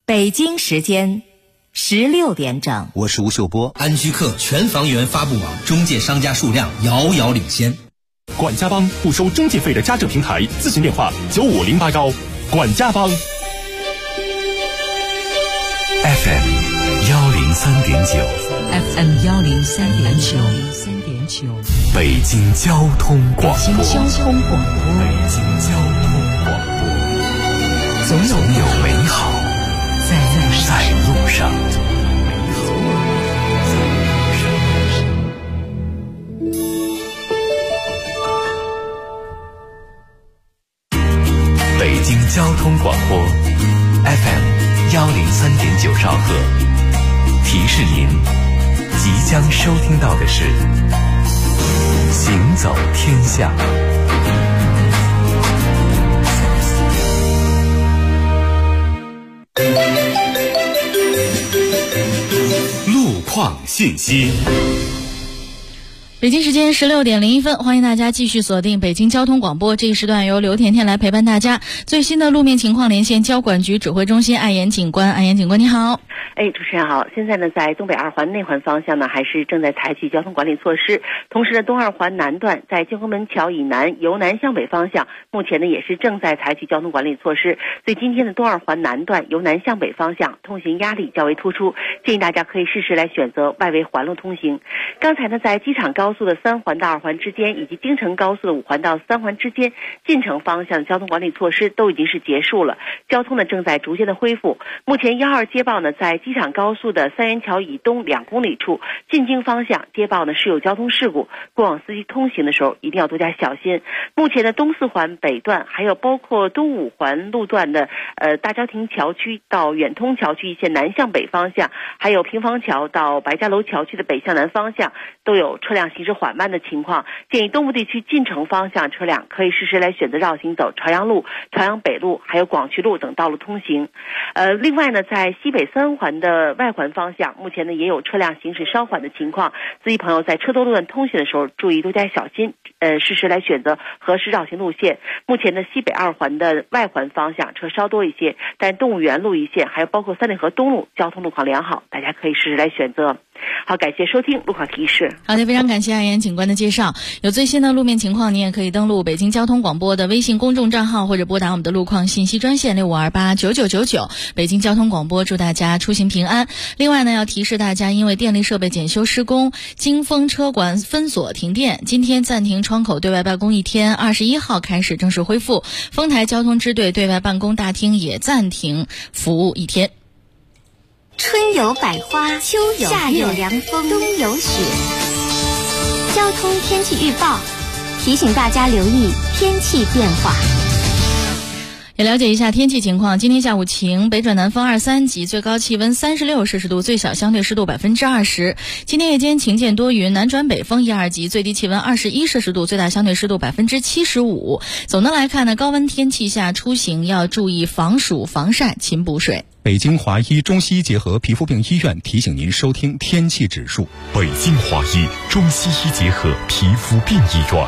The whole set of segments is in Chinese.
北京时间16点整， 我是吴秀波。 安居客全房源发布网，中介商家数量遥遥领先。 管家帮不收中介费的家政平台，咨询电话9508管家帮。 FM 103.9 FM 103.9 北京交通广播。 北京交通广播。 总有美好在路上。北京交通广播 FM 103.9兆赫，提示您即将收听到的是行走天下。 路况信息。 北京时间16点01分，欢迎大家继续锁定北京交通广播。这一时段由刘甜甜来陪伴大家。最新的路面情况连线交管局指挥中心艾岩警官。艾岩警官你好。 主持人好。现在呢，在东北二环内环方向呢，还是正在采取交通管理措施。同时呢，东二环南段在建国门桥以南由南向北方向，目前呢也是正在采取交通管理措施。所以今天的东二环南段由南向北方向通行压力较为突出，建议大家可以适时来选择外围环路通行。刚才呢，在机场高速的3环到2环之间，以及京承高速的5环到3环之间进城方向的交通管理措施都已经是结束了，交通呢正在逐渐的恢复。目前12接报呢，在机场高速的3元桥以东2公里处进京方向接报呢是有交通事故，过往司机通行的时候一定要多加小心。目前的东4环北段，还有包括东5环路段的大郊亭桥区到远通桥区一线南向北方向，还有平房桥到白家楼桥区的北向南方向都有车辆行驶缓慢的情况，建议东部地区进城方向车辆可以适时来选择绕行走朝阳路、朝阳北路还有广渠路等道路通行。另外呢，在西北3环的外环方向，目前呢也有车辆行驶稍缓的情况，司机朋友在车多路段通行的时候注意多加小心，适时来选择合适绕行路线。目前呢，西北2环的外环方向车稍多一些，但动物园路一线还有包括三里河东路交通路况良好，大家可以适时来选择。好，感谢收听路况提示。 好的，非常感谢艾岩警官的介绍。有最新的路面情况，您也可以登录北京交通广播的微信公众账号，或者拨打我们的路况信息专线65289999。北京交通广播祝大家出行平安。另外呢，要提示大家，因为电力设备检修施工，京丰车管分所停电，今天暂停窗口对外办公1天，21号开始正式恢复。丰台交通支队对外办公大厅也暂停服务1天。 春有百花，秋有夏有凉风，冬有雪。交通天气预报提醒大家留意天气变化。 也了解一下天气情况。今天下午晴，北转南风2、3级，最高气温36摄氏度，最小相对湿度20%。今天夜间晴见多云，南转北风1、2级，最低气温21摄氏度，最大相对湿度75%。总的来看呢，高温天气下出行要注意防暑、防晒、勤补水。 北京华医中西医结合皮肤病医院提醒您收听天气指数。 北京华医中西医结合皮肤病医院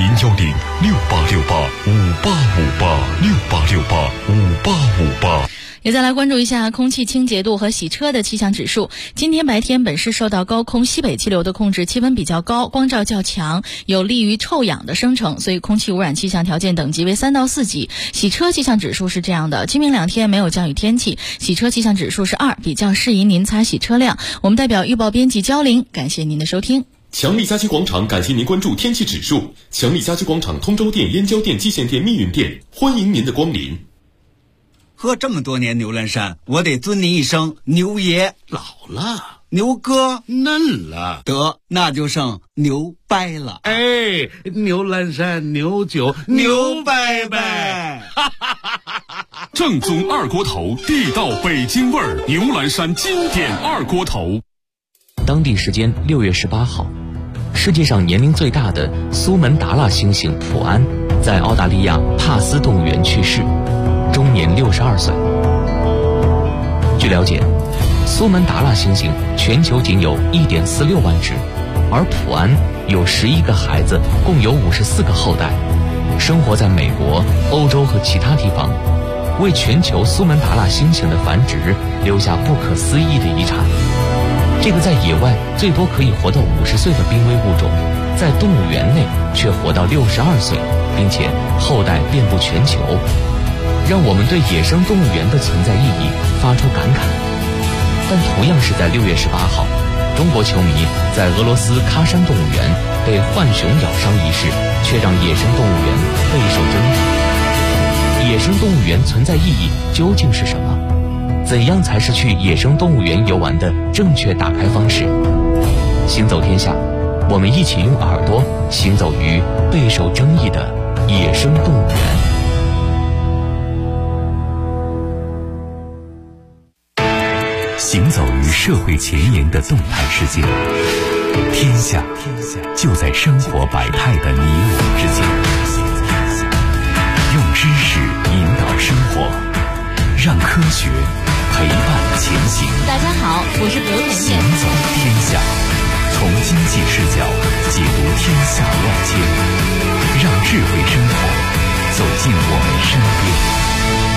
，0106868585858，68685858。 也再来关注一下空气清洁度和洗车的气象指数。今天白天本市受到高空西北气流的控制，气温比较高，光照较强，有利于臭氧的生成，所以空气污染气象条件等级为3到4级。洗车气象指数是这样的：今明2天没有降雨天气，洗车气象指数是2，比较适宜您擦洗车辆。我们代表预报编辑焦玲，感谢您的收听。 强力家居广场感谢您关注天气指数。强力家居广场通州店、燕郊店、蓟县店、密云店，欢迎您的光临。 喝这么多年牛栏山，我得尊您一声牛爷。 老了， 牛哥嫩了， 得那就剩牛掰了。 哎，牛栏山牛酒牛掰掰， 正宗二锅头，地道北京味儿，牛栏山经典二锅头。 当地时间6月18号，世界上年龄最大的苏门答腊猩猩普安在澳大利亚帕斯动物园去世，终年62岁。据了解，苏门答腊猩猩全球仅有1.46万只，而普安有11个孩子，共有54个后代，生活在美国、欧洲和其他地方。 为全球苏门答腊猩猩的繁殖留下不可思议的遗产。这个在野外最多可以活到50岁的濒危物种，在动物园内却活到62岁，并且后代遍布全球，让我们对野生动物园的存在意义发出感慨。但同样是在6月18号，中国球迷在俄罗斯喀山动物园被浣熊咬伤一事，却让野生动物园备受争议。野生动物园存在意义究竟是什么？怎样才是去野生动物园游玩的正确打开方式？行走天下，我们一起用耳朵行走于备受争议的野生动物园。 行走于社会前沿的动态世界，天下就在生活百态的你我之间。用知识引导生活，让科学陪伴前行。 大家好，我是刘甜甜。 行走天下，从经济视角解读天下万千，让智慧生活走进我们身边。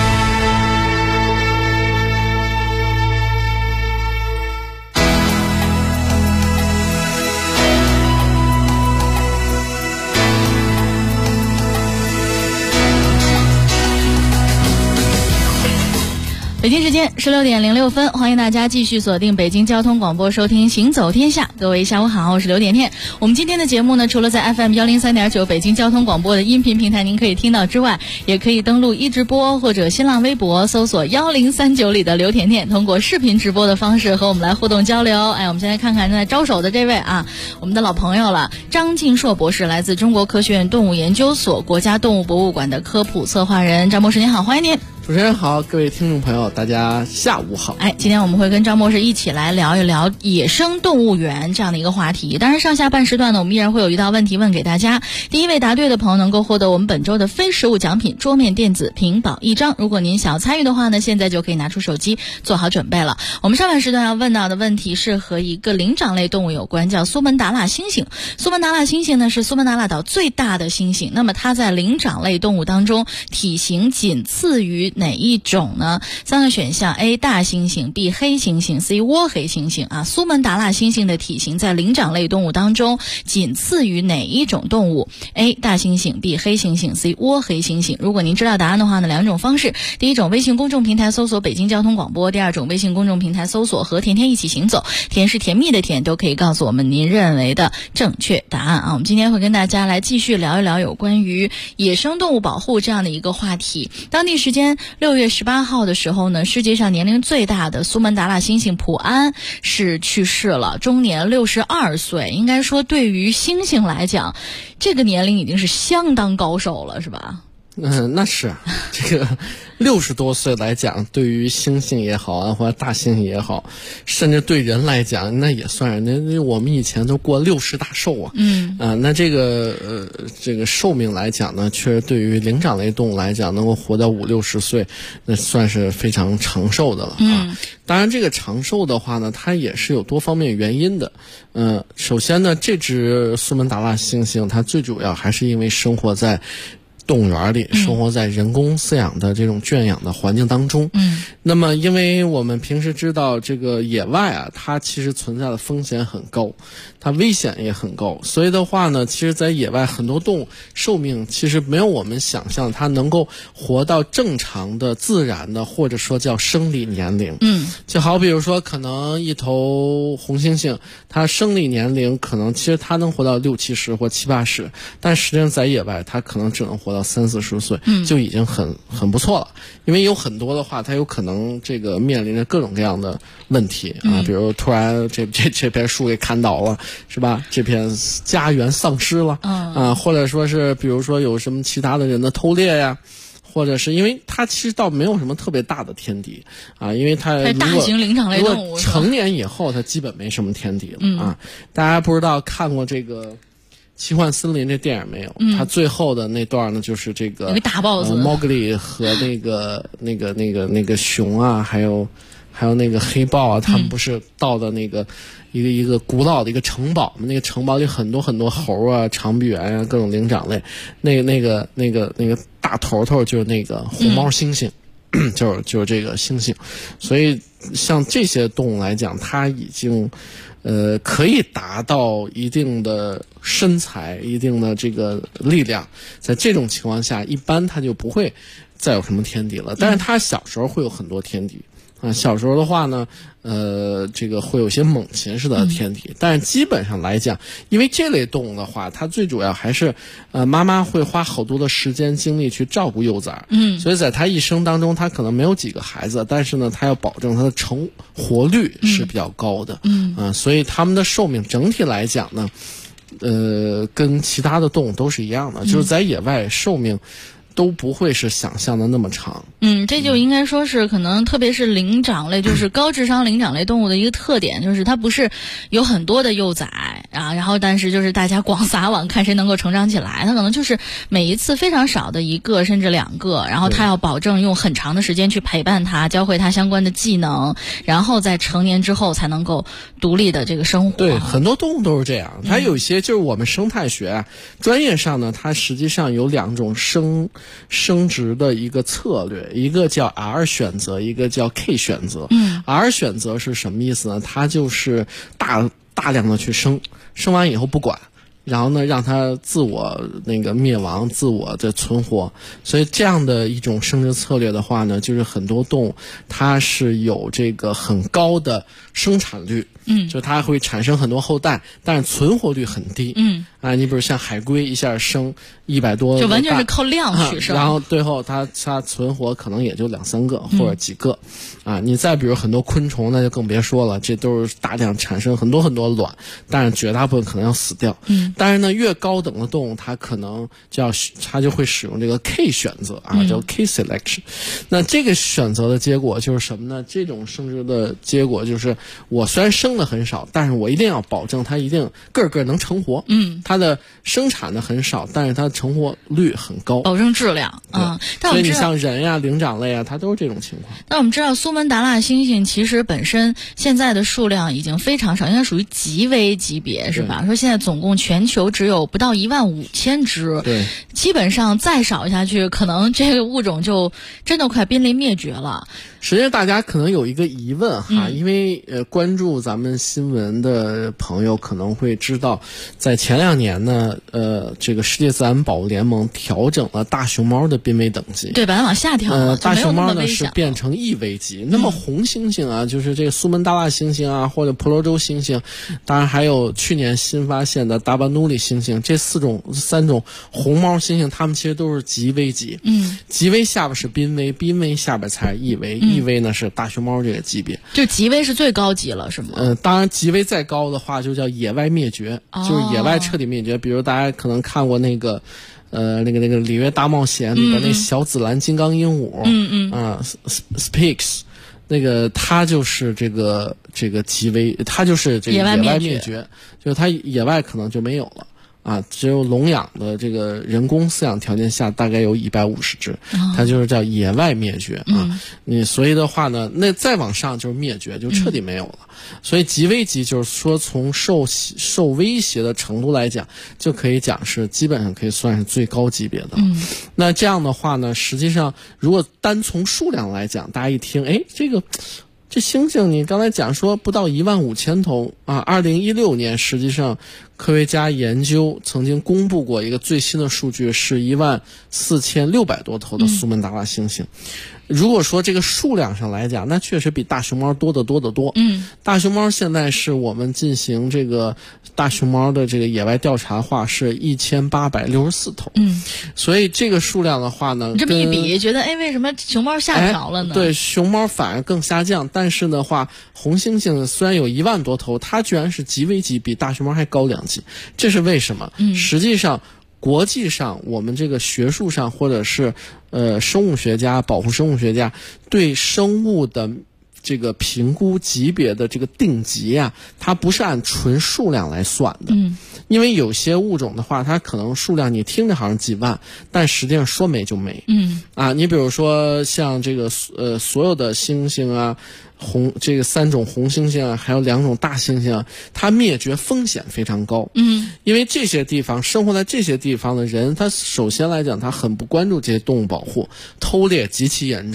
北京时间16点06分，欢迎大家继续锁定北京交通广播收听行走天下。各位下午好，我是刘甜甜。我们今天的节目呢，除了在 FM 103.9北京交通广播的音频平台您可以听到之外，也可以登录一直播或者新浪微博搜索1039里的刘甜甜，通过视频直播的方式和我们来互动交流。我们先来看看正在招手的这位我们的老朋友了，张晋硕博士，来自中国科学院动物研究所国家动物博物馆的科普策划人。张博士您好，欢迎您。 主持人好，各位听众朋友，大家下午好。 今天我们会跟张博士一起来聊一聊野生动物园这样的一个话题。当然上下半时段呢，我们依然会有一道问题问给大家。第一位答对的朋友能够获得我们本周的非实物奖品桌面电子屏保1张。如果您想要参与的话呢，现在就可以拿出手机做好准备了。我们上半时段要问到的问题是和一个灵长类动物有关，叫苏门答腊猩猩。苏门答腊猩猩呢是苏门答腊岛最大的猩猩，那么它在灵长类动物当中体型仅次于哪一种呢？3个选项 A 大猩猩， B 黑猩猩， C 倭黑猩猩苏门答腊猩猩的体型在灵长类动物当中仅次于哪一种动物？ A 大猩猩， B 黑猩猩， C 倭黑猩猩。如果您知道答案的话呢，两种方式，第一种微信公众平台搜索北京交通广播，第二种微信公众平台搜索和甜甜一起行走，甜是甜蜜的甜，都可以告诉我们您认为的正确答案我们今天会跟大家来继续聊一聊有关于野生动物保护这样的一个话题。当地时间6月18号的时候呢，世界上年龄最大的苏门答腊猩猩普安是去世了，终年62岁。应该说对于猩猩来讲，这个年龄已经是相当高寿了，是吧？ 那是这个60多岁来讲，对于猩猩也好或者大猩猩也好，甚至对人来讲，那也算是那我们以前都过60大寿那这个寿命来讲呢，确实对于灵长类动物来讲，能够活到50-60岁，那算是非常长寿的了当然这个长寿的话呢，它也是有多方面原因的首先呢，这只苏门答腊猩猩它最主要还是因为生活在动物园里，生活在人工饲养的这种圈养的环境当中那么因为我们平时知道这个野外它其实存在的风险很高，它危险也很高，所以的话呢，其实在野外很多动物寿命其实没有我们想象它能够活到正常的自然的或者说叫生理年龄就好比如说可能一头红猩猩，它生理年龄可能其实它能活到60-70或70-80，但实际上在野外它可能只能活到30-40岁就已经很不错了。因为有很多的话，它有可能这个面临着各种各样的问题比如突然这片树给砍倒了，是吧？这片家园丧失了或者说是比如说有什么其他的人的偷猎呀，或者是因为它其实倒没有什么特别大的天敌因为它大型灵长类动物成年以后它基本没什么天敌了大家不知道看过这个奇幻森林这电影没有它最后的那段呢，就是这个大 boss 猫格里和那个熊还有那个黑豹他们不是到的那个一个古老的一个城堡，那个城堡里很多很多猴长臂猿各种灵长类，那个大头头就是那个红毛猩猩就是这个猩猩。所以像这些动物来讲，它已经可以达到一定的身材、一定的这个力量，在这种情况下，一般它就不会再有什么天敌了。但是它小时候会有很多天敌啊，小时候的话呢，这个会有些猛禽式的天敌，但是基本上来讲，因为这类动物的话，它最主要还是妈妈会花好多的时间精力去照顾幼崽，所以在它一生当中，它可能没有几个孩子，但是呢，它要保证它的成活率是比较高的，所以它们的寿命整体来讲呢，跟其他的动物都是一样的，就是在野外寿命都不会是想象的那么长。 这就应该说是可能特别是灵长类，就是高智商灵长类动物的一个特点，就是它不是有很多的幼崽啊，然后但是就是大家广撒网看谁能够成长起来，它可能就是每一次非常少的一个甚至两个，然后它要保证用很长的时间去陪伴它，教会它相关的技能，然后在成年之后才能够独立的这个生活。 对，很多动物都是这样。它有一些就是我们生态学啊，专业上呢，它实际上有两种生殖的一个策略，一个叫 R 选择，一个叫 K 选择。R 选择是什么意思呢？它就是大量的去生完以后不管，然后呢让它自我那个灭亡，自我的存活。所以这样的一种生殖策略的话呢，就是很多动物它是有这个很高的生产率，就它会产生很多后代，但是存活率很低。你比如像海龟一下生100多， 就完全是靠量取胜， 然后最后它存活可能也就2-3个或者几个。你再比如很多昆虫，那就更别说了，这都是大量产生很多很多卵，但是绝大部分可能要死掉。但是呢，越高等的动物，它可能它就会使用这个 K 选择叫 K selection。那这个选择的结果就是什么呢？这种生殖的结果就是我虽然生的很少，但是我一定要保证它一定个个能成活。它的生产的很少，但是它的成活率很高， 保证质量。 所以你像人呀、灵长类啊，它都是这种情况。 那我们知道苏门答腊猩猩其实本身现在的数量已经非常少，应该属于极危级别，是吧？说现在总共全球只有不到15000只， 对， 基本上再少下去，可能这个物种就真的快濒临灭绝了。 实际上大家可能有一个疑问哈，因为关注咱们新闻的朋友可能会知道，在前2年呢，这个世界自然保护联盟调整了大熊猫的濒危等级， 对，把它往下调了。 大熊猫呢是变成易危级。那么红猩猩啊，就是这个苏门答腊猩猩啊，或者婆罗洲猩猩，当然还有去年新发现的达巴努里猩猩，这3种红猫猩猩，它们其实都是极危级。极危下边是濒危，濒危下边才是易危。易危呢是大熊猫这个级别， 就极危是最高级了，是吗？ 当然极危再高的话就叫野外灭绝，就是野外彻底灭绝。比如大家可能看过那个那个里约大冒险里边那小紫蓝金刚鹦鹉，Spix， 那个它就是这个极危，它就是这个野外灭绝，就是它野外可能就没有了。只有笼养的这个人工饲养条件下大概有150只，它就是叫野外灭绝所以的话呢，那再往上就是灭绝，就彻底没有了。所以极危级就是说从受威胁的程度来讲，就可以讲是基本上可以算是最高级别的。那这样的话呢，实际上如果单从数量来讲，大家一听，这猩猩你刚才讲说不到15000头2016年实际上科学家研究曾经公布过一个最新的数据，是14600多头的苏门答腊猩猩。如果说这个数量上来讲，那确实比大熊猫多得多得多。大熊猫现在是我们进行这个大熊猫的这个野外调查的话是1864头。所以这个数量的话呢， 这么一比，觉得为什么熊猫下调了呢？ 对，熊猫反而更下降。但是的话，红猩猩虽然有1万多头，它居然是极危级，比大熊猫还高2级。这是为什么？实际上国际上我们这个学术上或者是生物学家、保护生物学家对生物的这个评估级别的这个定级它不是按纯数量来算的。因为有些物种的话，它可能数量你听着好像几万，但实际上说没就没。你比如说像这个所有的猩猩这个3种红猩猩还有2种大猩猩它灭绝风险非常高。因为这些地方生活在这些地方的人，他首先来讲他很不关注这些动物保护，偷猎极其严重。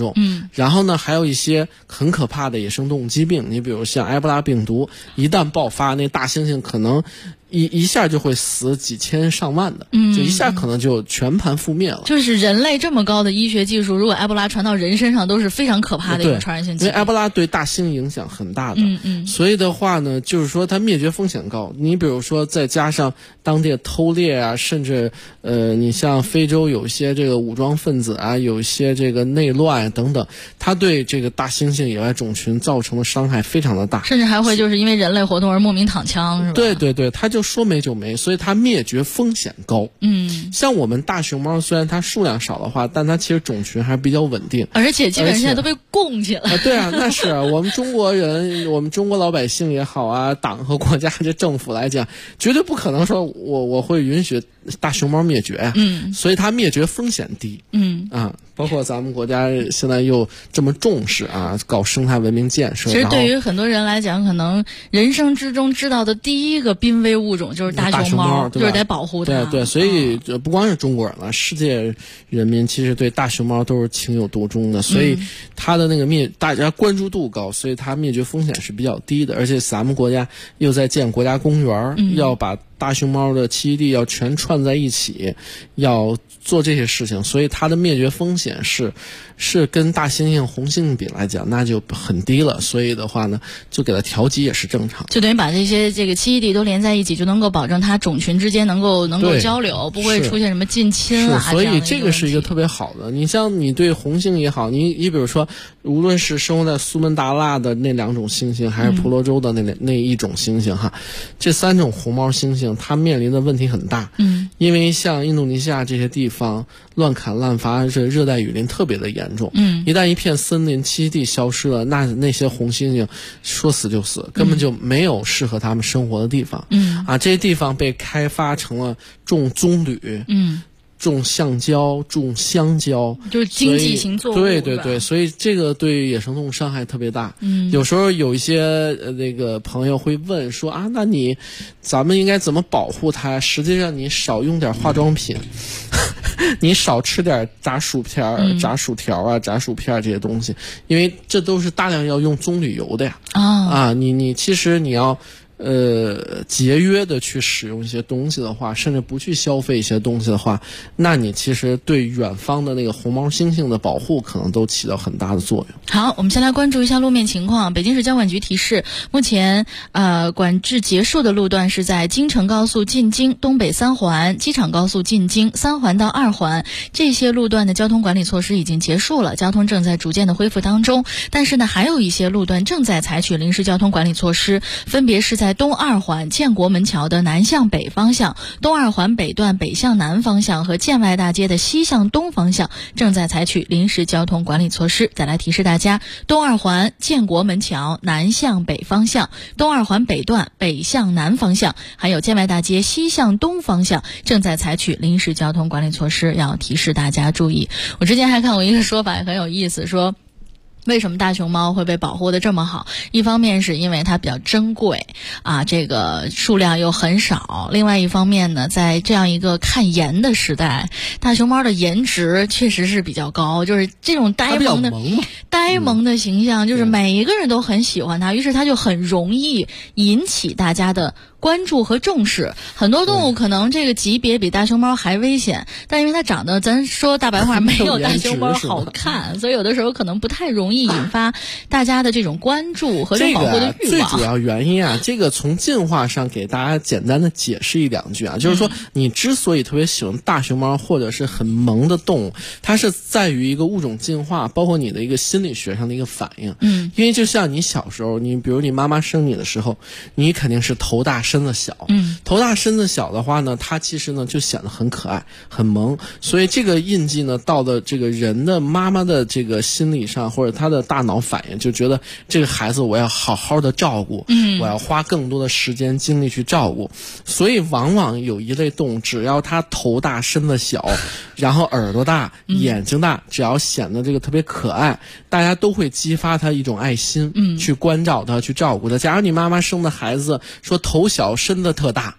然后呢，还有一些很可怕的野生动物疾病，你比如像埃博拉病毒，一旦爆发，那大猩猩可能一下就会死几千上万的，就一下可能就全盘覆灭了。 就是人类这么高的医学技术，如果埃博拉传到人身上，都是非常可怕的一种传染性疾病。 因为埃博拉对大猩影响很大的，所以的话呢，就是说它灭绝风险高。你比如说再加上当地的偷猎啊，甚至你像非洲有一些这个武装分子啊，有一些这个内乱等等，它对这个大猩猩野外种群造成的伤害非常的大， 甚至还会就是因为人类活动而莫名躺枪，是吧？ 对对对，它就说没就没，所以它灭绝风险高。像我们大熊猫虽然它数量少的话，但它其实种群还是比较稳定， 而且基本上现在都被供起来。 对啊，那是我们中国人，我们中国老百姓也好啊，党和国家这政府来讲，绝对不可能说我会允许大熊猫灭绝呀。所以它灭绝风险低。包括咱们国家现在又这么重视啊，搞生态文明建设。 其实对于很多人来讲，可能人生之中知道的第一个濒危物种就是大熊猫，就是得保护它。 对，所以不光是中国人了，世界人民其实对大熊猫都是情有独钟的，所以它的那个大家关注度高，所以它灭绝风险是比较低的。而且咱们国家又在建国家公园，要把大熊猫的栖息地要全串在一起，要做这些事情，所以它的灭绝风险是跟大猩猩、红猩猩比来讲，那就很低了。所以的话呢，就给它调级也是正常。 就等于把这些这个栖息地都连在一起，就能够保证它种群之间能够交流，不会出现什么近亲啊。 所以这个是一个特别好的。你像你对红猩也好，你比如说，无论是生活在苏门答腊的那两种猩猩，还是婆罗洲的那一种猩猩哈，这三种红毛猩猩它面临的问题很大。因为像印度尼西亚这些地方乱砍滥伐，这热带雨林特别的严重。一旦一片森林栖息地消失了，那些红猩猩说死就死，根本就没有适合他们生活的地方。这些地方被开发成了种棕榈。种橡胶、种香蕉， 就是经济型作物。 对，所以这个对野生动物伤害特别大。有时候有一些那个朋友会问说啊，那咱们应该怎么保护它？实际上你少用点化妆品，你少吃点炸薯片、炸薯条啊、炸薯片这些东西，因为这都是大量要用棕榈油的呀。你其实你要节约的去使用一些东西的话，甚至不去消费一些东西的话，那你其实对远方的那个红毛猩猩的保护可能都起到很大的作用。 好，我们先来关注一下路面情况。北京市交管局提示，目前管制结束的路段是在京承高速进京东北3环、机场高速进京3环到2环，这些路段的交通管理措施已经结束了，交通正在逐渐的恢复当中。但是呢，还有一些路段正在采取临时交通管理措施，分别是在东2环建国门桥的南向北方向、东2环北段北向南方向和建外大街的西向东方向正在采取临时交通管理措施。再来提示大家，东2环建国门桥南向北方向、东2环北段北向南方向还有建外大街西向东方向正在采取临时交通管理措施，要提示大家注意。我之前还看过一个说法很有意思，说为什么大熊猫会被保护的这么好？一方面是因为它比较珍贵这个数量又很少，另外一方面呢，在这样一个看颜的时代，大熊猫的颜值确实是比较高，就是这种呆萌的形象，就是每一个人都很喜欢它，于是它就很容易引起大家的关注和重视。很多动物可能这个级别比大熊猫还危险，但因为它长得咱说大白话没有大熊猫好看，所以有的时候可能不太容易引发大家的这种关注和这种保护的欲望。 最主要原因这个从进化上给大家简单的解释1-2句就是说你之所以特别喜欢大熊猫或者是很萌的动物，它是在于一个物种进化，包括你的一个心理学上的一个反应。因为就像你小时候，你比如你妈妈生你的时候，你肯定是头大身子小，头大身子小的话呢，它其实呢就显得很可爱很萌，所以这个印记呢到了这个人的妈妈的这个心理上，或者他的大脑反应，就觉得这个孩子我要好好的照顾，我要花更多的时间精力去照顾。所以往往有一类动物，只要它头大身子小，然后耳朵大眼睛大，只要显得这个特别可爱，大家都会激发他一种爱心，去关照他，去照顾他。假如你妈妈生的孩子说头小身子特大，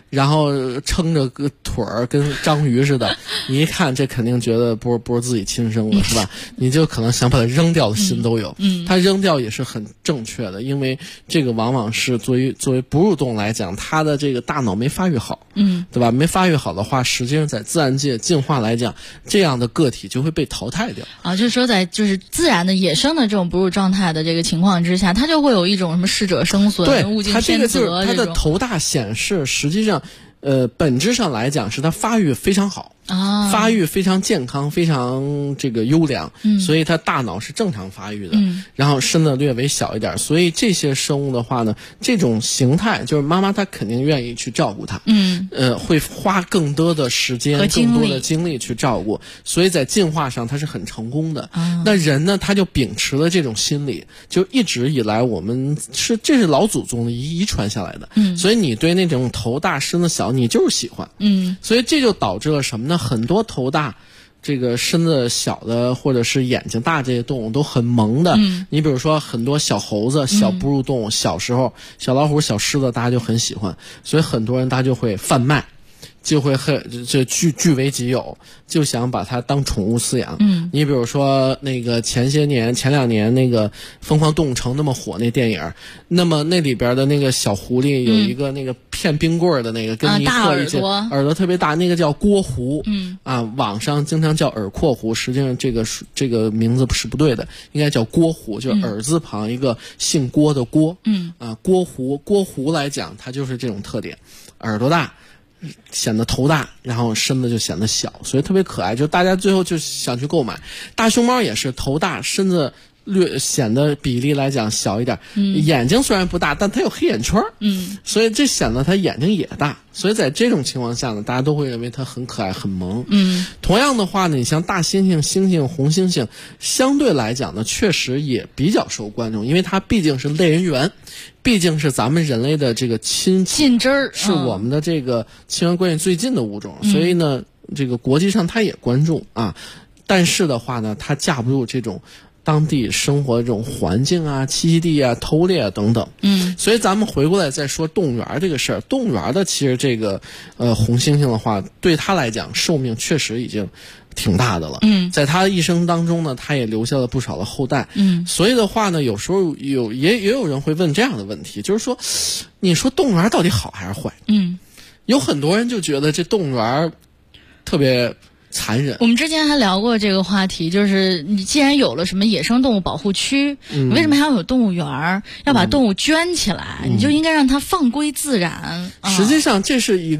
然后撑着个腿儿跟章鱼似的，你一看这肯定觉得不是自己亲生的，是吧？你就可能想把它扔掉的心都有。它扔掉也是很正确的，因为这个往往是作为哺乳动物来讲，它的这个大脑没发育好，对吧？没发育好的话，实际上在自然界进化来讲，这样的个体就会被淘汰掉啊。就是说在就是自然的野生的这种哺乳状态的这个情况之下，它就会有一种什么适者生存、物竞天择。 它的头大显示，实际上，本质上来讲是它发育非常好。发育非常健康，非常这个优良，所以它大脑是正常发育的，然后身子略微小一点，所以这些生物的话呢，这种形态就是妈妈她肯定愿意去照顾它，会花更多的时间、更多的精力去照顾，所以在进化上它是很成功的。那人呢，他就秉持了这种心理，就一直以来我们这是老祖宗的遗传下来的，所以你对那种头大身子小，你就是喜欢，所以这就导致了什么呢？很多头大这个身子小的或者是眼睛大这些动物都很萌的，你比如说很多小猴子、小哺乳动物，小时候小老虎、小狮子大家就很喜欢，所以很多人他就会贩卖，就会据为己有，就想把它当宠物饲养。你比如说那个前2年那个《疯狂动物城》那么火那电影，那么那里边的那个小狐狸有一个那个骗冰棍的那个，跟尼克一起，耳朵特别大，那个叫郭狐。网上经常叫耳廓狐，实际上这个名字是不对的，应该叫郭狐，就是耳字旁一个姓郭的郭。郭狐来讲，它就是这种特点，耳朵大。显得头大，然后身子就显得小，所以特别可爱，就大家最后就想去购买。大熊猫也是头大，身子略显得比例来讲小一点，眼睛虽然不大，但它有黑眼圈，所以这显得它眼睛也大，所以在这种情况下呢，大家都会认为它很可爱很萌。同样的话呢，你像大猩猩、猩猩、红猩猩，相对来讲呢，确实也比较受关注，因为它毕竟是类人猿，毕竟是咱们人类的这个近支儿， 是我们的这个亲缘关系最近的物种，所以呢，这个国际上它也关注啊。但是的话呢，它架不住这种当地生活的这种环境啊、栖息地啊、偷猎啊等等。所以咱们回过来再说动物园这个事儿。动物园的其实这个红猩猩的话，对它来讲寿命确实已经挺大的了。在他的一生当中呢，他也留下了不少的后代。所以的话呢，有时候也有人会问这样的问题，就是说，你说动物园到底好还是坏？有很多人就觉得这动物园特别残忍。 我们之前还聊过这个话题，就是你既然有了什么野生动物保护区，你为什么还要有动物园？要把动物圈起来，你就应该让它放归自然。 实际上，这是一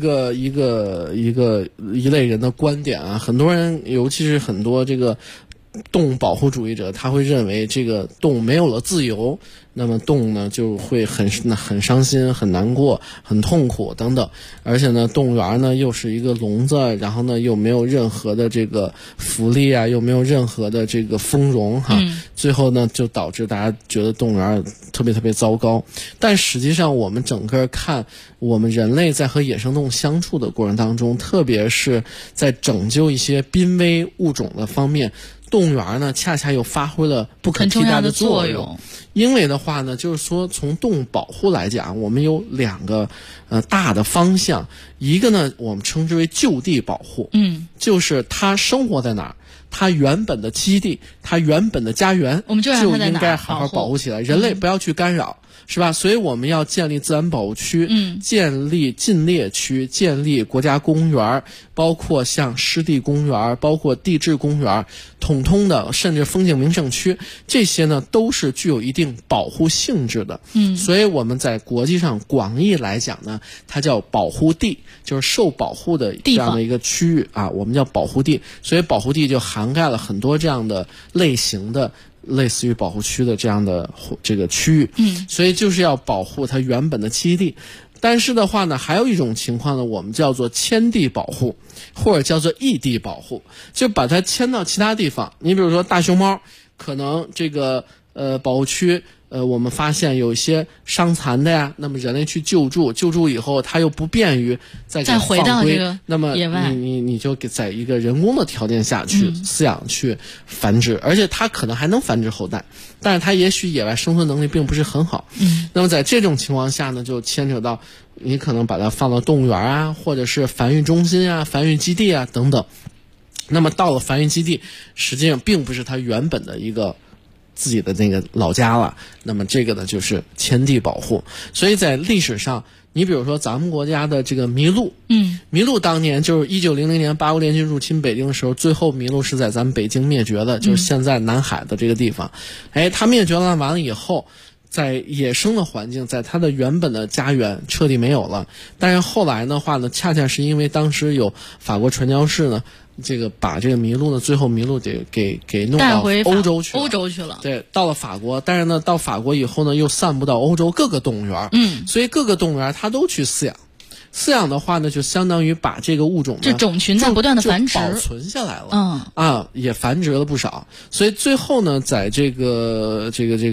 类人的观点啊。很多人，尤其是很多这个动物保护主义者，他会认为这个动物没有了自由，那么动物呢就会很伤心、很难过、很痛苦等等。而且呢，动物园呢又是一个笼子，然后呢又没有任何的这个福利啊，又没有任何的这个丰容哈。最后呢就导致大家觉得动物园特别特别糟糕。但实际上，我们整个看我们人类在和野生动物相处的过程当中，特别是在拯救一些濒危物种的方面，动物园呢恰恰又发挥了不可替代的作用。因为的话呢，就是说从动物保护来讲，我们有2个大的方向。一个呢，我们称之为就地保护，就是它生活在哪儿，它原本的栖息地，它原本的家园， 我们就应该好好保护起来，人类不要去干扰。是吧？所以我们要建立自然保护区，建立禁猎区，建立国家公园，包括像湿地公园，包括地质公园，统统的，甚至风景名胜区，这些呢都是具有一定保护性质的。所以我们在国际上广义来讲呢，它叫保护地，就是受保护的这样的一个区域啊，我们叫保护地。所以保护地就涵盖了很多这样的类型的。类似于保护区的这样的这个区域，所以就是要保护它原本的栖息地。但是的话呢，还有一种情况呢，我们叫做迁地保护，或者叫做异地保护，就把它迁到其他地方。你比如说大熊猫，可能这个保护区我们发现有一些伤残的呀，那么人类去救助以后，它又不便于再回到这个那么你就给在一个人工的条件下去饲养、去繁殖，而且它可能还能繁殖后代，但是它也许野外生存能力并不是很好。那么在这种情况下呢，就牵扯到你可能把它放到动物园啊，或者是繁育中心啊、繁育基地啊等等。那么到了繁育基地，实际上并不是它原本的一个自己的那个老家了，那么这个呢就是迁地保护。所以在历史上，你比如说咱们国家的这个麋鹿，麋鹿当年就是1900年八国联军入侵北京的时候，最后麋鹿是在咱们北京灭绝的，就是现在南海的这个地方。它灭绝了，完了以后，在野生的环境，在它的原本的家园彻底没有了。但是后来的话呢，恰恰是因为当时有法国传教士呢，这个把这个麋鹿呢，最后麋鹿给弄到欧洲去了。对，到了法国，但是呢，到法国以后呢，又散布到欧洲各个动物园。所以各个动物园它都去饲养。饲养的话呢，就相当于把这个物种呢， 这种群在不断的繁殖， 保存下来了。也繁殖了不少。所以最后呢，在这个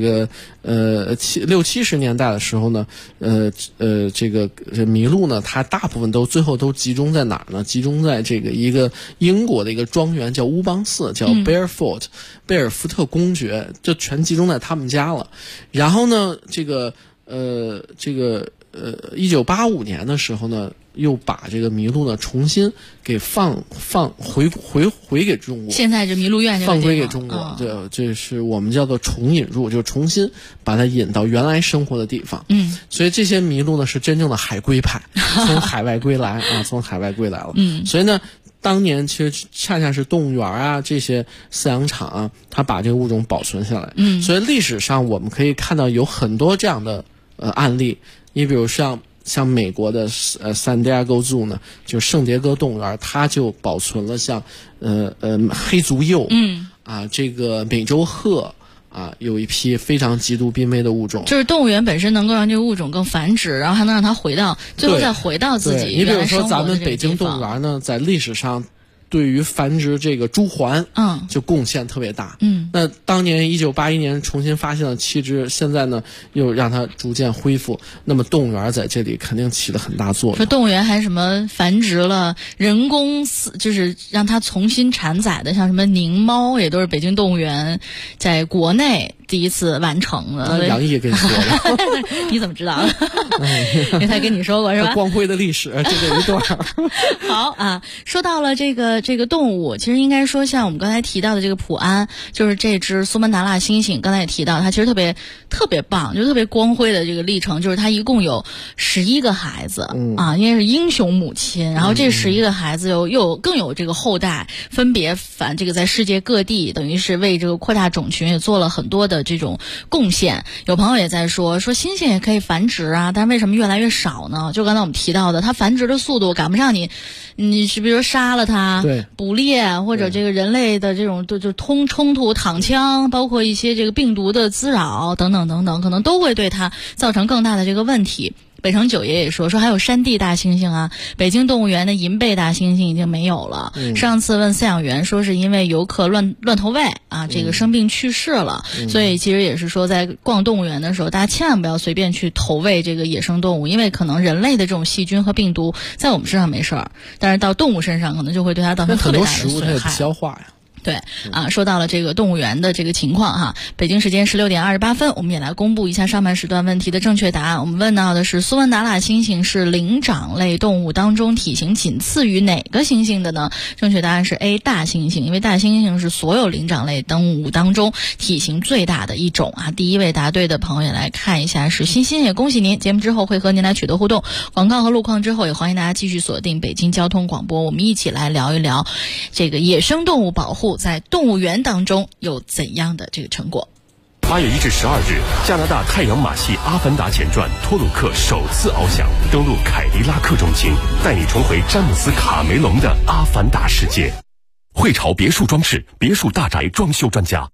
60、70年代的时候呢，这麋鹿呢，它大部分最后都集中在哪儿呢？集中在这个一个英国的一个庄园叫乌邦寺，叫贝尔福特公爵，就全集中在他们家了。然后呢，1985年的时候呢，又把这个麋鹿呢重新给放回给中国。 现在这麋鹿院放归给中国，对，这是我们叫做重引入，就重新把它引到原来生活的地方。所以这些麋鹿呢是真正的海归派，从海外归来从海外归来了。所以呢，当年其实恰恰是动物园啊这些饲养场啊，它把这个物种保存下来。所以历史上我们可以看到有很多这样的案例。你比如像美国的San Diego Zoo 呢，就圣迭戈动物园，它就保存了像黑足鼬，这个美洲鹤有一批非常极度濒危的物种。 就是动物园本身能够让这个物种更繁殖，然后还能让它最后再回到自己原来生活的这个地方。 你比如说咱们北京动物园呢，在历史上对于繁殖这个朱鹮，就贡献特别大。那当年1981年重新发现了7只，现在呢又让它逐渐恢复。那么动物园在这里肯定起了很大作用。 说动物园还什么繁殖了人工就是让它重新产崽的，像什么狞猫也都是北京动物园在国内第一次完成的。 杨毅跟你说了， 你怎么知道的？因为他跟你说过是吧？ 光辉的历史，这个一段。 好说到了这个动物，其实应该说像我们刚才提到的这个普安，就是这只苏门答腊猩猩，刚才也提到它其实特别棒，就特别光辉的这个历程，就是它一共有11个孩子因为是英雄母亲，然后这11个孩子更有这个后代，分别这个在世界各地，等于是为这个扩大种群也做了很多的这种贡献。有朋友也在说猩猩也可以繁殖但是为什么越来越少呢？就刚才我们提到的，它繁殖的速度赶不上你是比如说杀了它，捕猎或者这个人类的这种就冲突、躺枪，包括一些这个病毒的滋扰等等等等，可能都会对它造成更大的这个问题。北城九爷也说还有山地大猩猩北京动物园的银背大猩猩已经没有了。上次问饲养员说是因为游客乱投喂这个生病去世了。所以其实也是说在逛动物园的时候，大家千万不要随便去投喂这个野生动物，因为可能人类的这种细菌和病毒在我们身上没事儿，但是到动物身上可能就会对它造成特别大的损害。 很多食物它也不消化呀。 对说到了这个动物园的这个情况北京时间16点28分，我们也来公布一下上半时段问题的正确答案。我们问到的是苏门答腊猩猩是灵长类动物当中体型仅次于哪个猩猩的呢？正确答案是 A 大猩猩，因为大猩猩是所有灵长类动物当中体型最大的一种第一位答对的朋友来看一下是欣欣，也恭喜您。节目之后会和您来取得互动，广告和路况之后也欢迎大家继续锁定北京交通广播，我们一起来聊一聊这个野生动物保护在动物园当中有怎样的这个成果。 8月1至12日，加拿大太阳马戏《阿凡达前传》托鲁克首次翱翔，登陆凯迪拉克中心，带你重回詹姆斯卡梅隆的阿凡达世界。汇潮别墅装饰，别墅大宅装修专家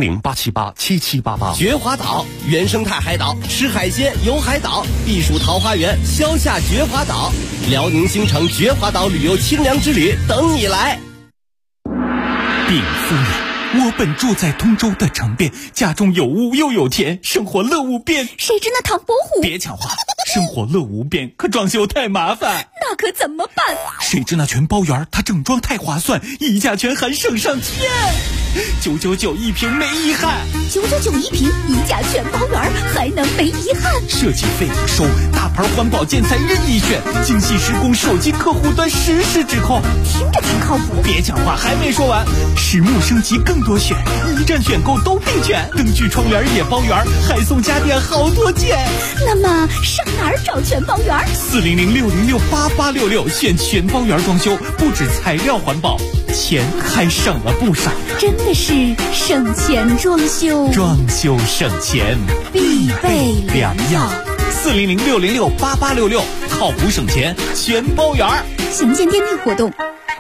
，400-878-7788。 绝华岛，原生态海岛，吃海鲜游海岛，避暑桃花源，消夏绝华岛，辽宁新城绝华岛旅游清凉之旅等你来。 病夫人我本住在通州的城边，家中有屋又有田，生活乐无边。 谁知那唐伯虎？ 别抢话，生活乐无边，可装修太麻烦。 那可怎么办？ 谁知那全包园，它整装太划算，一价全含省上天，999一平没遗憾。 999一平，一价全包园，还能没遗憾？ 设计费不收，大牌环保建材任意选，精细施工，手机客户端实时指控， 听着挺靠谱。 别讲话，还没说完，实木升级更多选，一站选购都备全，灯具窗帘也包圆，还送家电好多件。 那么上哪儿找全包园 ？400-606-8866，选全包园装修，不止材料环保，钱还省了不少。 真的是省钱装修， 装修省钱必备良药。 400-606-8866，靠谱省钱全包园。 详见店内活动。